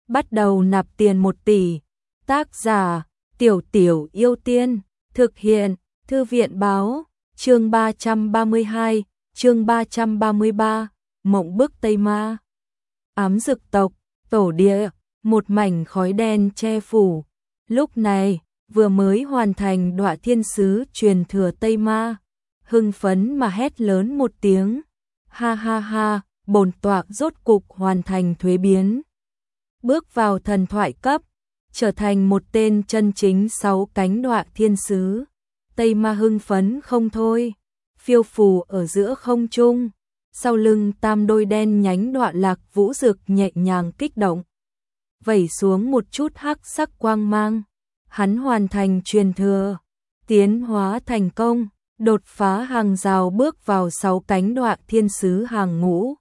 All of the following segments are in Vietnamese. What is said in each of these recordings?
bắt đầu nạp tiền 1 tỷ. Tác giả Tiểu Tiểu Yêu Tiên, thực hiện Thư viện báo, chương 332, chương 333, Mộng bức Tây Ma. Ám dực tộc, tổ địa, một mảnh khói đen che phủ. Lúc này, vừa mới hoàn thành Đọa Thiên Sứ truyền thừa Tây Ma, hưng phấn mà hét lớn một tiếng. Ha ha ha, bổn tọa rốt cục hoàn thành thuế biến. Bước vào thần thoại cấp, trở thành một tên chân chính 6 cánh Đọa Thiên Sứ. Tây Ma hưng phấn không thôi, phiêu phù ở giữa không trung, sau lưng tam đôi đen nhánh Đọa Lạc Vũ Dực nhẹ nhàng kích động, vẩy xuống một chút hắc sắc quang mang. Hắn hoàn thành truyền thừa, tiến hóa thành công, đột phá hàng rào bước vào 6 cánh Đọa Thiên Sứ hàng ngũ.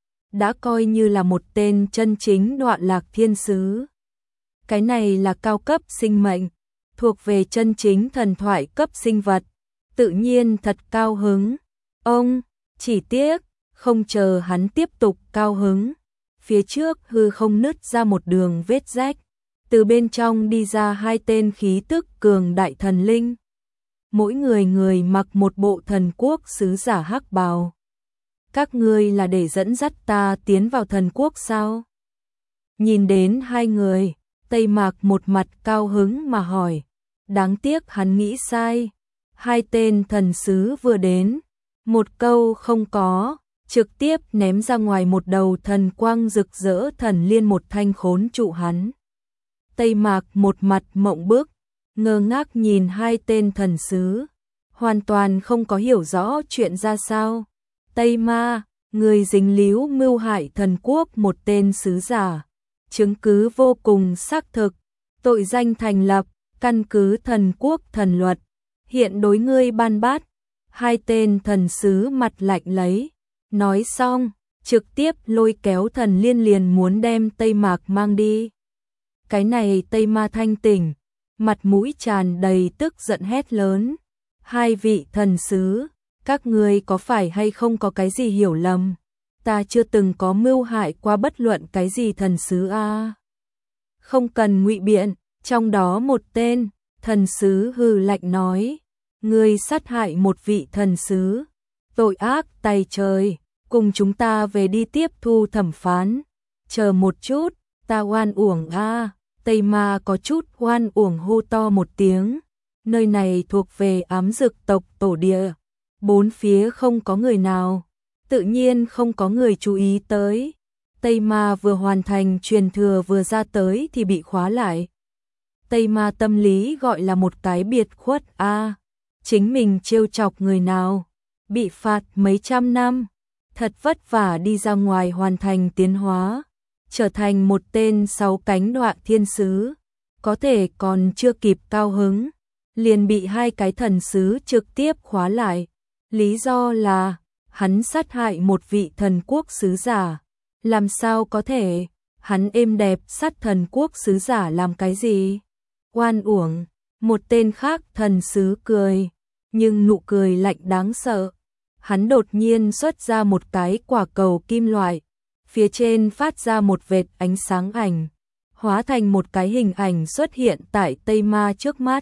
Đã coi như là một tên chân chính Đọa Lạc Thiên Sứ. Cái này là cao cấp sinh mệnh, thuộc về chân chính thần thoại cấp sinh vật, tự nhiên thật cao hứng. Ông, chỉ tiếc, không chờ hắn tiếp tục cao hứng, phía trước hư không nứt ra một đường vết rách, từ bên trong đi ra 2 tên khí tức cường đại thần linh. Mỗi người mặc một bộ thần quốc sứ giả hắc bào. Các ngươi là để dẫn dắt ta tiến vào thần quốc sao? Nhìn đến 2 người, Tây Mạc một mặt cao hứng mà hỏi. Đáng tiếc hắn nghĩ sai. 2 tên thần sứ vừa đến, một câu không có, trực tiếp ném ra ngoài một đầu thần quang rực rỡ thần liên một thanh khốn trụ hắn. Tây Mạc một mặt mộng bức, ngơ ngác nhìn 2 tên thần sứ, hoàn toàn không có hiểu rõ chuyện ra sao. Tây Ma, người dính líu mưu hại thần quốc một tên sứ giả, chứng cứ vô cùng xác thực, tội danh thành lập, căn cứ thần quốc thần luật, hiện đối ngươi ban bát. 2 tên thần sứ mặt lạnh lấy, nói xong, trực tiếp lôi kéo thần liên liền muốn đem Tây Mạc mang đi. Cái này Tây Ma thanh tỉnh, mặt mũi tràn đầy tức giận hét lớn. 2 vị thần sứ, các ngươi có phải hay không có cái gì hiểu lầm? Ta chưa từng có mưu hại qua bất luận cái gì thần sứ a. Không cần ngụy biện, trong đó một tên thần sứ hừ lạnh nói, ngươi sát hại một vị thần sứ, tội ác tày trời, cùng chúng ta về đi tiếp thu thẩm phán. Chờ một chút, ta oan uổng a. Tây Ma có chút oan uổng hô to một tiếng. Nơi này thuộc về ám dực tộc tổ địa, 4 phía không có người nào, tự nhiên không có người chú ý tới. Tây Ma vừa hoàn thành truyền thừa vừa ra tới thì bị khóa lại. Tây Ma tâm lý gọi là một cái biệt khuất a. Chính mình trêu chọc người nào, bị phạt mấy trăm năm, thật vất vả đi ra ngoài hoàn thành tiến hóa, trở thành một tên 6 cánh Đọa Thiên Sứ, có thể còn chưa kịp cao hứng, liền bị 2 cái thần sứ trực tiếp khóa lại. Lý do là hắn sát hại một vị thần quốc sứ giả. Làm sao có thể? Hắn êm đẹp sát thần quốc sứ giả làm cái gì? Oan uổng. Một tên khác thần sứ cười, nhưng nụ cười lạnh đáng sợ. Hắn đột nhiên xuất ra một cái quả cầu kim loại, phía trên phát ra một vệt ánh sáng ảnh, hóa thành một cái hình ảnh xuất hiện tại Tây Ma trước mắt.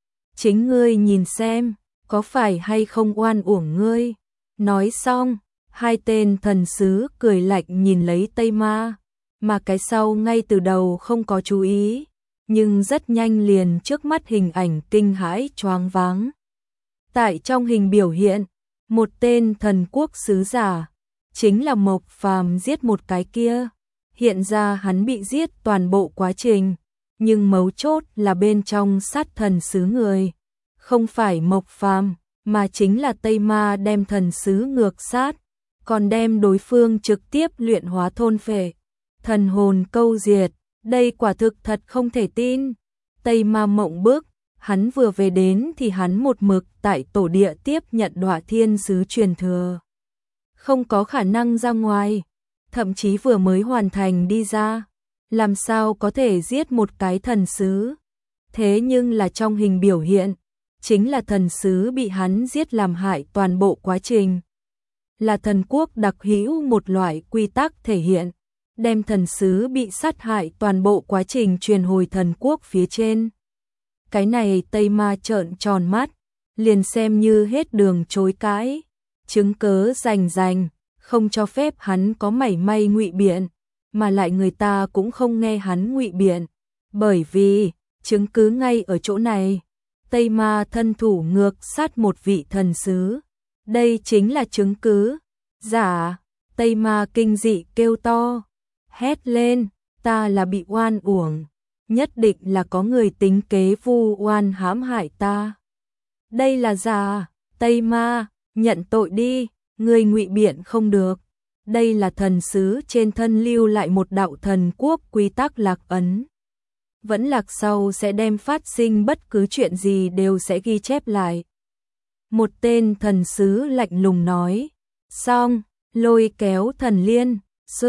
Chính ngươi nhìn xem, có phải hay không oan uổng ngươi? Nói xong, 2 tên thần sứ cười lạnh nhìn lấy Tây Ma, mà cái sau ngay từ đầu không có chú ý, nhưng rất nhanh liền trước mắt hình ảnh kinh hãi choáng váng. Tại trong hình biểu hiện, một tên thần quốc sứ giả, chính là Mộc Phàm giết một cái kia. Hiện ra hắn bị giết toàn bộ quá trình, nhưng mấu chốt là bên trong sát thần sứ người. Không phải Mộc Phàm, mà chính là Tây Ma đem thần sứ ngược sát, còn đem đối phương trực tiếp luyện hóa thôn phệ, thần hồn câu diệt. Đây quả thực thật không thể tin. Tây Ma mộng bức, hắn vừa về đến thì hắn một mực tại tổ địa tiếp nhận Đọa Thiên Sứ truyền thừa, không có khả năng ra ngoài, thậm chí vừa mới hoàn thành đi ra, làm sao có thể giết một cái thần sứ. Thế nhưng là trong hình biểu hiện, chính là thần sứ bị hắn giết làm hại toàn bộ quá trình. Là thần quốc đặc hữu một loại quy tắc thể hiện, đem thần sứ bị sát hại toàn bộ quá trình truyền hồi thần quốc phía trên. Cái này Tây Ma trợn tròn mắt, liền xem như hết đường chối cãi, chứng cớ rành, không cho phép hắn có mảy may ngụy biện, mà lại người ta cũng không nghe hắn ngụy biện, bởi vì chứng cứ ngay ở chỗ này. Tây Ma thân thủ ngược sát một vị thần sứ, đây chính là chứng cứ. Giả. Tây Ma kinh dị kêu to, hét lên, ta là bị oan uổng, nhất định là có người tính kế vu oan hãm hại ta. Đây là giả. Tây Ma, nhận tội đi, ngươi ngụy biện không được. Đây là thần sứ trên thân lưu lại một đạo thần quốc quy tắc lạc ấn. Vẫn lạc sau sẽ đem phát sinh bất cứ chuyện gì đều sẽ ghi chép lại. Một tên thần sứ lạnh lùng nói, xong, lôi kéo thần liên,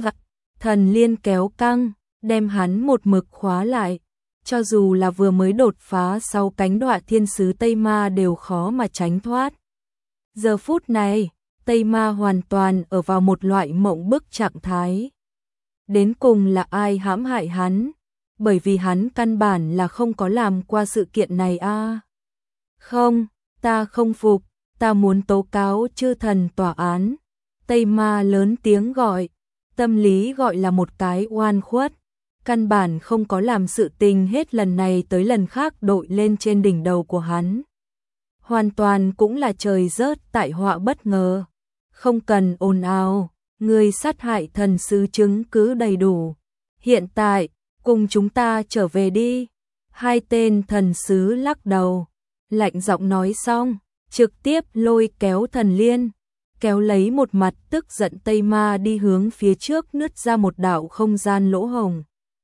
thần liên kéo căng, đem hắn một mực khóa lại. Cho dù là vừa mới đột phá sau cánh đoạ thiên sứ Tây Ma đều khó mà tránh thoát. Giờ phút này, Tây Ma hoàn toàn ở vào một loại mộng bức trạng thái. Đến cùng là ai hãm hại hắn? Bởi vì hắn căn bản là không có làm qua sự kiện này a. Không, ta không phục, ta muốn tố cáo chư thần tòa án. Tây Ma lớn tiếng gọi, tâm lý gọi là một cái oan khuất. Căn bản không có làm sự tình hết lần này tới lần khác đội lên trên đỉnh đầu của hắn. Hoàn toàn cũng là trời rớt tại họa bất ngờ. Không cần ồn ào, người sát hại thần sứ chứng cứ đầy đủ. Hiện tại, cùng chúng ta trở về đi. Hai tên thần sứ lắc đầu, lạnh giọng nói xong, trực tiếp lôi kéo thần liên, kéo lấy một mặt tức giận Tây Ma đi hướng phía trước nứt ra một đạo không gian lỗ hồng.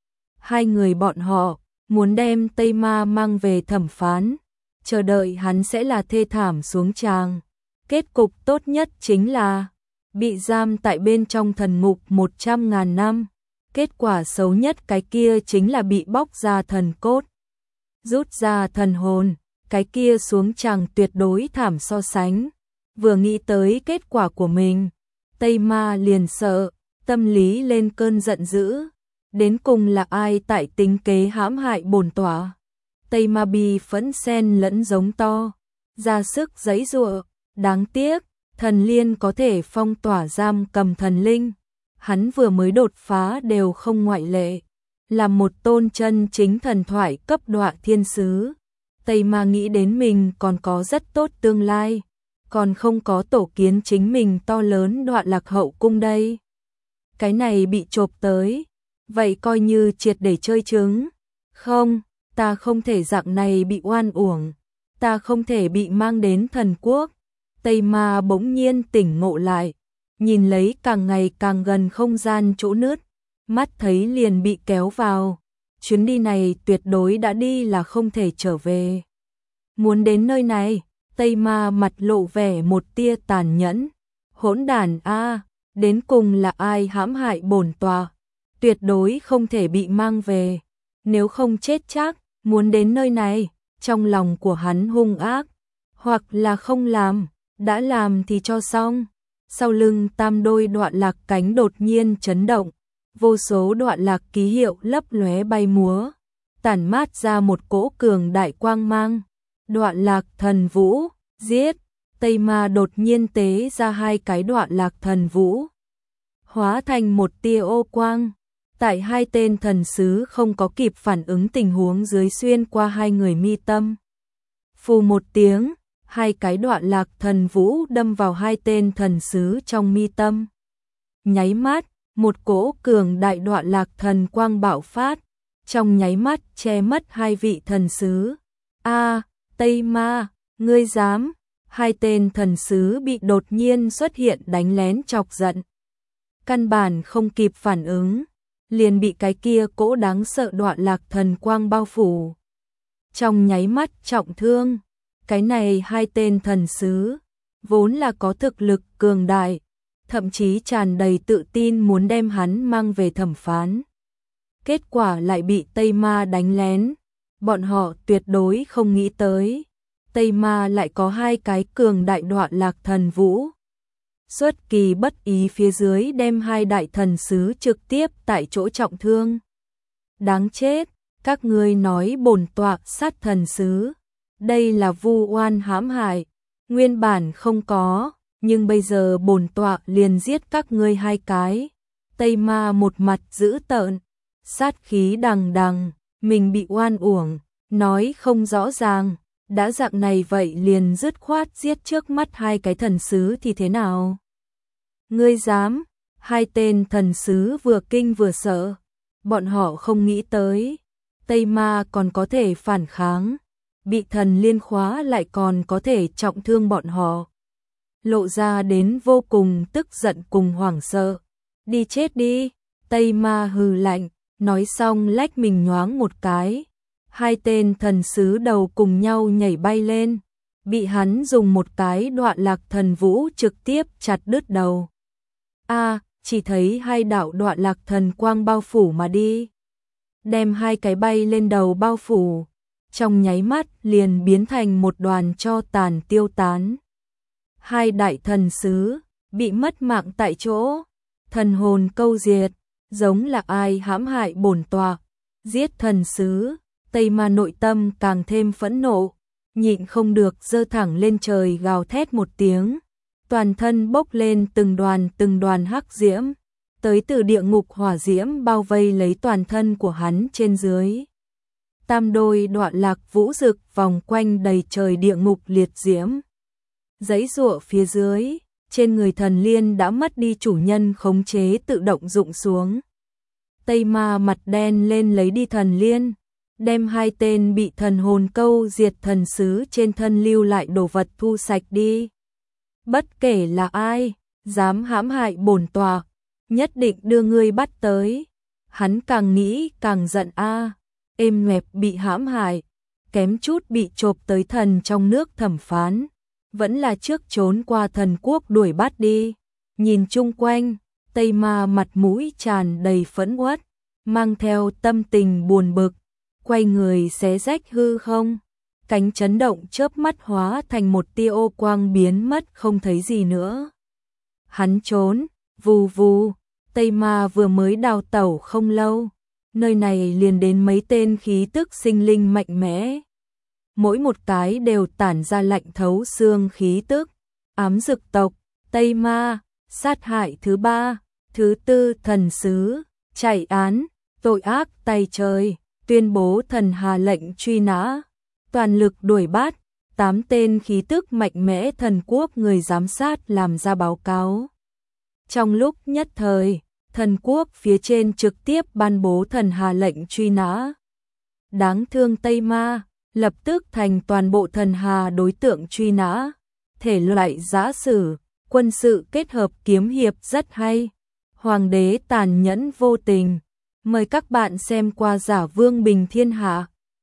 Hai người bọn họ muốn đem Tây Ma mang về thẩm phán, chờ đợi hắn sẽ là thê thảm xuống tràng. Kết cục tốt nhất chính là bị giam tại bên trong thần ngục 100.000 năm. Kết quả xấu nhất cái kia chính là bị bóc ra thần cốt, rút ra thần hồn, cái kia xuống tràng tuyệt đối thảm so sánh. Vừa nghĩ tới kết quả của mình, Tây Ma liền sợ, tâm lý lên cơn giận dữ. Đến cùng là ai tại tính kế hãm hại bổn tọa? Tây Ma bi phẫn xen lẫn giống to, ra sức giãy giụa. Đáng tiếc, thần liên có thể phong tỏa giam cầm thần linh. Hắn vừa mới đột phá đều không ngoại lệ, là một tôn chân chính thần thoại cấp đoạ thiên sứ. Tây Ma nghĩ đến mình còn có rất tốt tương lai, còn không có tổ kiến chính mình to lớn đoạ lạc hậu cung đây. Cái này bị chộp tới, vậy coi như triệt để chơi trứng. Không, ta không thể dạng này bị oan uổng, ta không thể bị mang đến thần quốc. Tây Ma bỗng nhiên tỉnh ngộ lại, nhìn lấy càng ngày càng gần không gian chỗ nứt, mắt thấy liền bị kéo vào. Chuyến đi này tuyệt đối đã đi là không thể trở về. Muốn đến nơi này, Tây Ma mặt lộ vẻ một tia tàn nhẫn. Hỗn đản a, đến cùng là ai hãm hại bổn tọa? Tuyệt đối không thể bị mang về, nếu không chết chắc. Muốn đến nơi này, trong lòng của hắn hung ác, hoặc là không làm, đã làm thì cho xong. Sau lưng tam đôi đoạn lạc cánh đột nhiên chấn động, vô số đoạn lạc ký hiệu lấp lóe bay múa, tản mát ra một cỗ cường đại quang mang. Đoạn lạc thần vũ, giết! Tây Ma đột nhiên tế ra hai cái đoạn lạc thần vũ, hóa thành một tia ô quang. Tại hai tên thần sứ không có kịp phản ứng tình huống dưới xuyên qua hai người mi tâm. Phù một tiếng, hai cái đoạn lạc thần vũ đâm vào hai tên thần sứ trong mi tâm. Nháy mắt, một cỗ cường đại đoạn lạc thần quang bạo phát, trong nháy mắt che mất hai vị thần sứ. A, Tây Ma, ngươi dám? Hai tên thần sứ bị đột nhiên xuất hiện đánh lén chọc giận. Căn bản không kịp phản ứng, liền bị cái kia cỗ đáng sợ đoạn lạc thần quang bao phủ. Trong nháy mắt trọng thương, cái này hai tên thần sứ, vốn là có thực lực cường đại, thậm chí tràn đầy tự tin muốn đem hắn mang về thẩm phán. Kết quả lại bị Tây Ma đánh lén, bọn họ tuyệt đối không nghĩ tới. Tây Ma lại có hai cái cường đại đoạn lạc thần vũ. Xuất kỳ bất ý phía dưới đem hai đại thần sứ trực tiếp tại chỗ trọng thương. Đáng chết, các ngươi nói bổn tọa sát thần sứ, đây là vu oan hãm hại, nguyên bản không có, nhưng bây giờ bổn tọa liền giết các ngươi hai cái. Tây Ma một mặt dữ tợn, sát khí đằng đằng, mình bị oan uổng, nói không rõ ràng, đã dạng này vậy liền dứt khoát giết trước mắt hai cái thần sứ thì thế nào? Ngươi dám? Hai tên thần sứ vừa kinh vừa sợ, bọn họ không nghĩ tới, Tây Ma còn có thể phản kháng, bị thần liên khóa lại còn có thể trọng thương bọn họ. Lộ ra đến vô cùng tức giận cùng hoảng sợ. Đi chết đi, Tây Ma hừ lạnh, nói xong lách mình nhoáng một cái. Hai tên thần sứ đầu cùng nhau nhảy bay lên, bị hắn dùng một cái đoạn lạc thần vũ trực tiếp chặt đứt đầu. Chỉ thấy hai đạo đoạn lạc thần quang bao phủ mà đi. Đem hai cái bay lên đầu bao phủ, trong nháy mắt liền biến thành một đoàn tro tàn tiêu tán. Hai đại thần sứ bị mất mạng tại chỗ, thần hồn câu diệt, giống là ai hãm hại bổn tọa, giết thần sứ. Tây Ma nội tâm càng thêm phẫn nộ, nhịn không được giơ thẳng lên trời gào thét một tiếng, toàn thân bốc lên từng đoàn hắc diễm, tới từ địa ngục hỏa diễm bao vây lấy toàn thân của hắn trên dưới. Tam đôi đoạn lạc vũ rực vòng quanh đầy trời địa ngục liệt diễm. Giấy giụa phía dưới, trên người thần liên đã mất đi chủ nhân khống chế tự động rụng xuống. Tây Ma mặt đen lên lấy đi thần liên, đem hai tên bị thần hồn câu diệt thần sứ trên thân lưu lại đồ vật thu sạch đi. Bất kể là ai, dám hãm hại bổn tọa, nhất định đưa ngươi bắt tới. Hắn càng nghĩ càng giận êm nhoẹp bị hãm hại, kém chút bị chộp tới thần trong nước thẩm phán, vẫn là trước trốn qua thần quốc đuổi bắt đi. Nhìn chung quanh, Tây Ma mặt mũi tràn đầy phẫn uất, mang theo tâm tình buồn bực, quay người xé rách hư không, cánh chấn động chớp mắt hóa thành một tia ô quang biến mất không thấy gì nữa. Hắn trốn, vù vù, Tây Ma vừa mới đào tẩu không lâu, nơi này liền đến mấy tên khí tức sinh linh mạnh mẽ. Mỗi một cái đều tản ra lạnh thấu xương khí tức, ám dực tộc, Tây Ma, sát hại thứ ba, thứ tư thần sứ, chạy án, tội ác tày trời, tuyên bố thần hà lệnh truy nã, toàn lực đuổi bắt, 8 tên khí tức mạnh mẽ thần quốc người giám sát làm ra báo cáo. Trong lúc nhất thời, thần quốc phía trên trực tiếp ban bố thần hà lệnh truy nã. Đáng thương Tây Ma, lập tức thành toàn bộ thần hà đối tượng truy nã. Thể loại giã sử, quân sự kết hợp kiếm hiệp rất hay. Hoàng đế tàn nhẫn vô tình. Mời các bạn xem qua Giả Vương Bình Thiên Hạ.